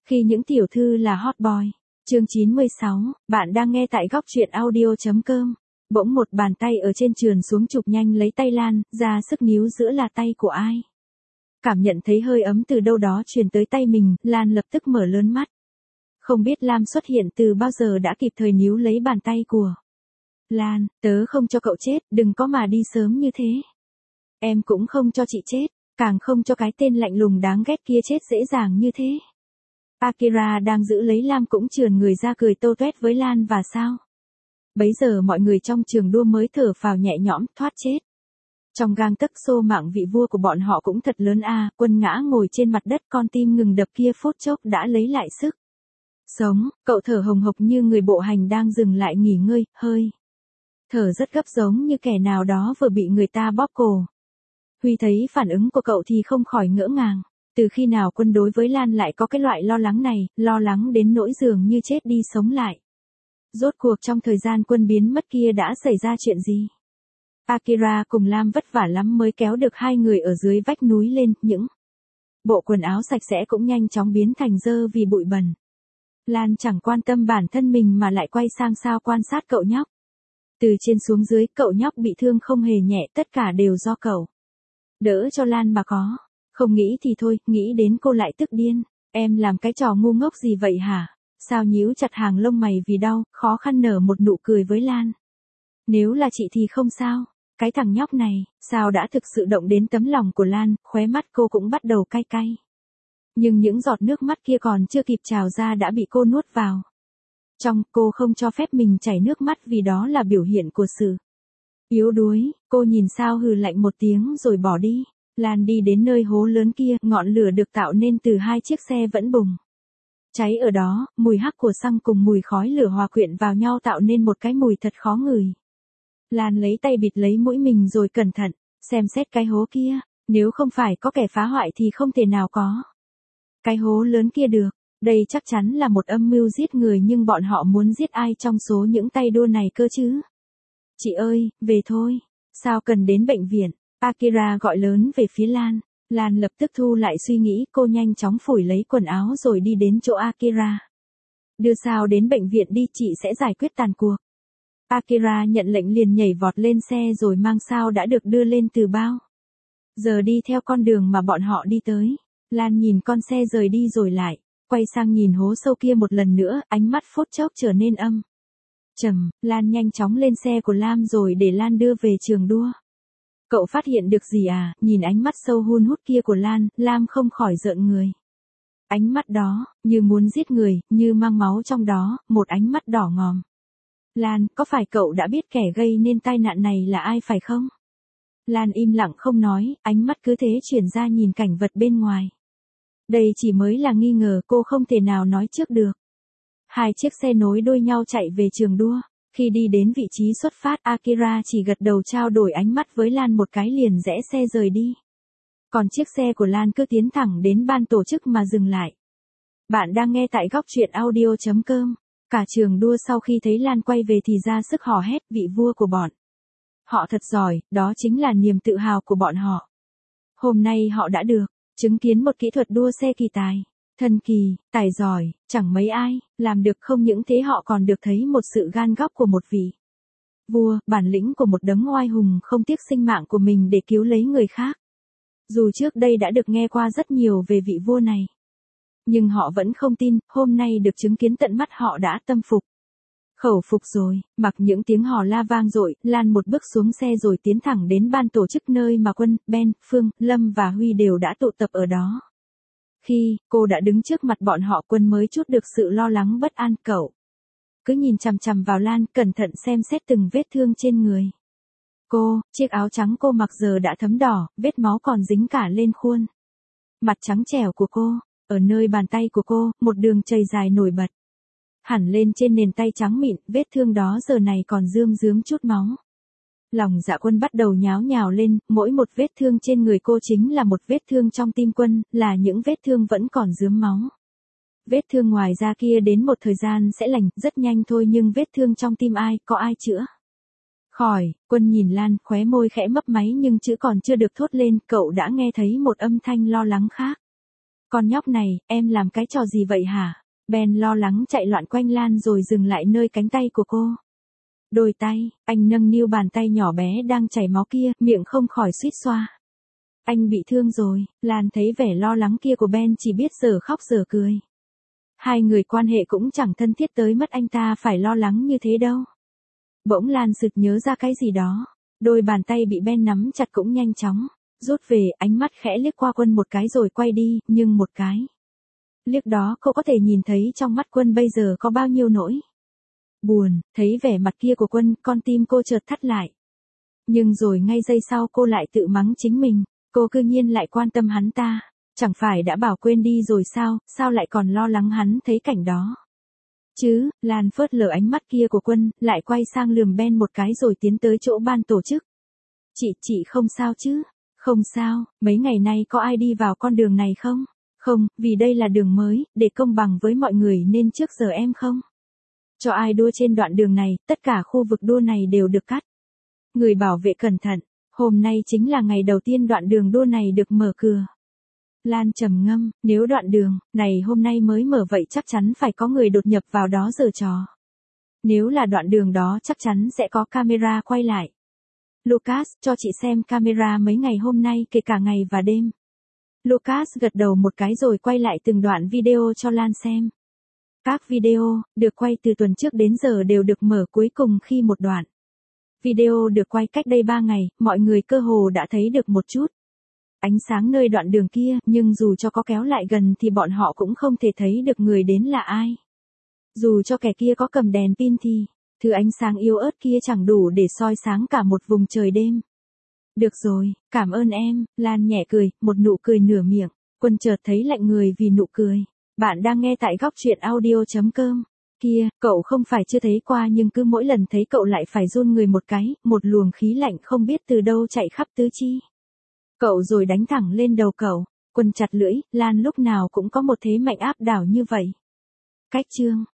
Khi những tiểu thư là hot boy. Chương 96, bạn đang nghe tại góc truyện audio.com. Bỗng một bàn tay ở trên trườn xuống chụp nhanh lấy tay Lan, ra sức níu giữa là tay của ai. Cảm nhận thấy hơi ấm từ đâu đó truyền tới tay mình, Lan lập tức mở lớn mắt. Không biết Lam xuất hiện từ bao giờ đã kịp thời níu lấy bàn tay của Lan, tớ không cho cậu chết, đừng có mà đi sớm như thế. Em cũng không cho chị chết, càng không cho cái tên lạnh lùng đáng ghét kia chết dễ dàng như thế. Akira đang giữ lấy Lam cũng trườn người ra cười tô toét với Lan và sao. Bấy giờ mọi người trong trường đua mới thở phào nhẹ nhõm, thoát chết. Trong gang tấc xô mạng vị vua của bọn họ cũng thật lớn a. Quân ngã ngồi trên mặt đất, con tim ngừng đập kia phút chốc đã lấy lại sức sống, cậu thở hồng hộc như người bộ hành đang dừng lại nghỉ ngơi, hơi thở rất gấp giống như kẻ nào đó vừa bị người ta bóp cổ. Huy thấy phản ứng của cậu thì không khỏi ngỡ ngàng. Từ khi nào Quân đối với Lan lại có cái loại lo lắng này, lo lắng đến nỗi dường như chết đi sống lại. Rốt cuộc trong thời gian Quân biến mất kia đã xảy ra chuyện gì? Akira cùng Lam vất vả lắm mới kéo được hai người ở dưới vách núi lên, những bộ quần áo sạch sẽ cũng nhanh chóng biến thành dơ vì bụi bẩn. Lan chẳng quan tâm bản thân mình mà lại quay sang sao quan sát cậu nhóc. Từ trên xuống dưới, cậu nhóc bị thương không hề nhẹ, tất cả đều do cậu đỡ cho Lan mà có. Không nghĩ thì thôi, nghĩ đến cô lại tức điên. Em làm cái trò ngu ngốc gì vậy hả? Sao nhíu chặt hàng lông mày vì đau, khó khăn nở một nụ cười với Lan. Nếu là chị thì không sao. Cái thằng nhóc này, sao đã thực sự động đến tấm lòng của Lan, khóe mắt cô cũng bắt đầu cay cay. Nhưng những giọt nước mắt kia còn chưa kịp trào ra đã bị cô nuốt vào. Trong, cô không cho phép mình chảy nước mắt vì đó là biểu hiện của sự yếu đuối. Cô nhìn sao hừ lạnh một tiếng rồi bỏ đi. Lan đi đến nơi hố lớn kia, ngọn lửa được tạo nên từ hai chiếc xe vẫn bùng cháy ở đó, mùi hắc của xăng cùng mùi khói lửa hòa quyện vào nhau tạo nên một cái mùi thật khó ngửi. Lan lấy tay bịt lấy mũi mình rồi cẩn thận xem xét cái hố kia, nếu không phải có kẻ phá hoại thì không thể nào có cái hố lớn kia được. Đây chắc chắn là một âm mưu giết người, nhưng bọn họ muốn giết ai trong số những tay đua này cơ chứ? Chị ơi, về thôi, sao cần đến bệnh viện? Akira gọi lớn về phía Lan. Lan lập tức thu lại suy nghĩ, cô nhanh chóng phủi lấy quần áo rồi đi đến chỗ Akira. Đưa Sao đến bệnh viện đi, chị sẽ giải quyết tàn cuộc. Akira nhận lệnh liền nhảy vọt lên xe rồi mang Sao đã được đưa lên từ bao giờ đi theo con đường mà bọn họ đi tới. Lan nhìn con xe rời đi rồi lại quay sang nhìn hố sâu kia một lần nữa, ánh mắt phút chốc trở nên âm trầm. Lan nhanh chóng lên xe của Lam rồi để Lan đưa về trường đua. Cậu phát hiện được gì à? Nhìn ánh mắt sâu hun hút kia của Lan, Lam không khỏi rợn người. Ánh mắt đó, như muốn giết người, như mang máu trong đó, một ánh mắt đỏ ngòm. Lan, có phải cậu đã biết kẻ gây nên tai nạn này là ai phải không? Lan im lặng không nói, ánh mắt cứ thế chuyển ra nhìn cảnh vật bên ngoài. Đây chỉ mới là nghi ngờ, cô không thể nào nói trước được. Hai chiếc xe nối đuôi nhau chạy về trường đua. Khi đi đến vị trí xuất phát, Akira chỉ gật đầu trao đổi ánh mắt với Lan một cái liền rẽ xe rời đi. Còn chiếc xe của Lan cứ tiến thẳng đến ban tổ chức mà dừng lại. Bạn đang nghe tại góc truyện audio.com. Cả trường đua sau khi thấy Lan quay về thì ra sức hò hét, vị vua của bọn họ thật giỏi, đó chính là niềm tự hào của bọn họ. Hôm nay họ đã được chứng kiến một kỹ thuật đua xe kỳ tài, thần kỳ, tài giỏi, chẳng mấy ai làm được. Không những thế họ còn được thấy một sự gan góc của một vị vua, bản lĩnh của một đấng oai hùng không tiếc sinh mạng của mình để cứu lấy người khác. Dù trước đây đã được nghe qua rất nhiều về vị vua này, nhưng họ vẫn không tin, hôm nay được chứng kiến tận mắt họ đã tâm phục khẩu phục rồi. Mặc những tiếng hò la vang dội, Lan một bước xuống xe rồi tiến thẳng đến ban tổ chức nơi mà Quân, Ben, Phương, Lâm và Huy đều đã tụ tập ở đó. Khi cô đã đứng trước mặt bọn họ, Quân mới chút được sự lo lắng bất an. Cậu cứ nhìn chằm chằm vào Lan, cẩn thận xem xét từng vết thương trên người cô. Chiếc áo trắng cô mặc giờ đã thấm đỏ, vết máu còn dính cả lên khuôn mặt trắng trẻo của cô. Ở nơi bàn tay của cô, một đường chày dài nổi bật hẳn lên trên nền tay trắng mịn, vết thương đó giờ này còn rơm rớm chút máu. Lòng dạ Quân bắt đầu nháo nhào lên, mỗi một vết thương trên người cô chính là một vết thương trong tim Quân, là những vết thương vẫn còn rớm máu. Vết thương ngoài da kia đến một thời gian sẽ lành, rất nhanh thôi, nhưng vết thương trong tim ai, có ai chữa khỏi? Quân nhìn Lan, khóe môi khẽ mấp máy nhưng chữ còn chưa được thốt lên, cậu đã nghe thấy một âm thanh lo lắng khác. Con nhóc này, em làm cái trò gì vậy hả? Ben lo lắng chạy loạn quanh Lan rồi dừng lại nơi cánh tay của cô. Đôi tay, anh nâng niu bàn tay nhỏ bé đang chảy máu kia, miệng không khỏi suýt xoa. Anh bị thương rồi, Lan thấy vẻ lo lắng kia của Ben chỉ biết giờ khóc giờ cười. Hai người quan hệ cũng chẳng thân thiết tới mức anh ta phải lo lắng như thế đâu. Bỗng Lan sực nhớ ra cái gì đó. Đôi bàn tay bị Ben nắm chặt cũng nhanh chóng rút về, ánh mắt khẽ liếc qua Quân một cái rồi quay đi, nhưng một cái liếc đó cô có thể nhìn thấy trong mắt Quân bây giờ có bao nhiêu nỗi buồn. Thấy vẻ mặt kia của Quân, con tim cô chợt thắt lại. Nhưng rồi ngay giây sau cô lại tự mắng chính mình, cô cư nhiên lại quan tâm hắn ta, chẳng phải đã bảo quên đi rồi sao, sao lại còn lo lắng hắn thấy cảnh đó. Chứ, Lan phớt lờ ánh mắt kia của Quân, lại quay sang lườm Ben một cái rồi tiến tới chỗ ban tổ chức. Chị không sao chứ? Không sao, mấy ngày nay có ai đi vào con đường này không? Không, vì đây là đường mới, để công bằng với mọi người nên trước giờ em không cho ai đua trên đoạn đường này, tất cả khu vực đua này đều được cắt. Người bảo vệ cẩn thận, hôm nay chính là ngày đầu tiên đoạn đường đua này được mở cửa. Lan trầm ngâm, nếu đoạn đường này hôm nay mới mở vậy chắc chắn phải có người đột nhập vào đó giở trò. Nếu là đoạn đường đó chắc chắn sẽ có camera quay lại. Lucas, cho chị xem camera mấy ngày hôm nay kể cả ngày và đêm. Lucas gật đầu một cái rồi quay lại từng đoạn video cho Lan xem. Các video được quay từ tuần trước đến giờ đều được mở cuối cùng khi một đoạn video được quay cách đây 3 ngày, mọi người cơ hồ đã thấy được một chút ánh sáng nơi đoạn đường kia, nhưng dù cho có kéo lại gần thì bọn họ cũng không thể thấy được người đến là ai. Dù cho kẻ kia có cầm đèn pin thì, thứ ánh sáng yếu ớt kia chẳng đủ để soi sáng cả một vùng trời đêm. Được rồi, cảm ơn em, Lan nhẹ cười, một nụ cười nửa miệng. Quân chợt thấy lạnh người vì nụ cười. Bạn đang nghe tại góc truyện audio.com. Kia, cậu không phải chưa thấy qua nhưng cứ mỗi lần thấy cậu lại phải run người một cái, một luồng khí lạnh không biết từ đâu chạy khắp tứ chi. Cậu rồi đánh thẳng lên đầu cậu. Quân chặt lưỡi, Lan lúc nào cũng có một thế mạnh áp đảo như vậy. Cách chương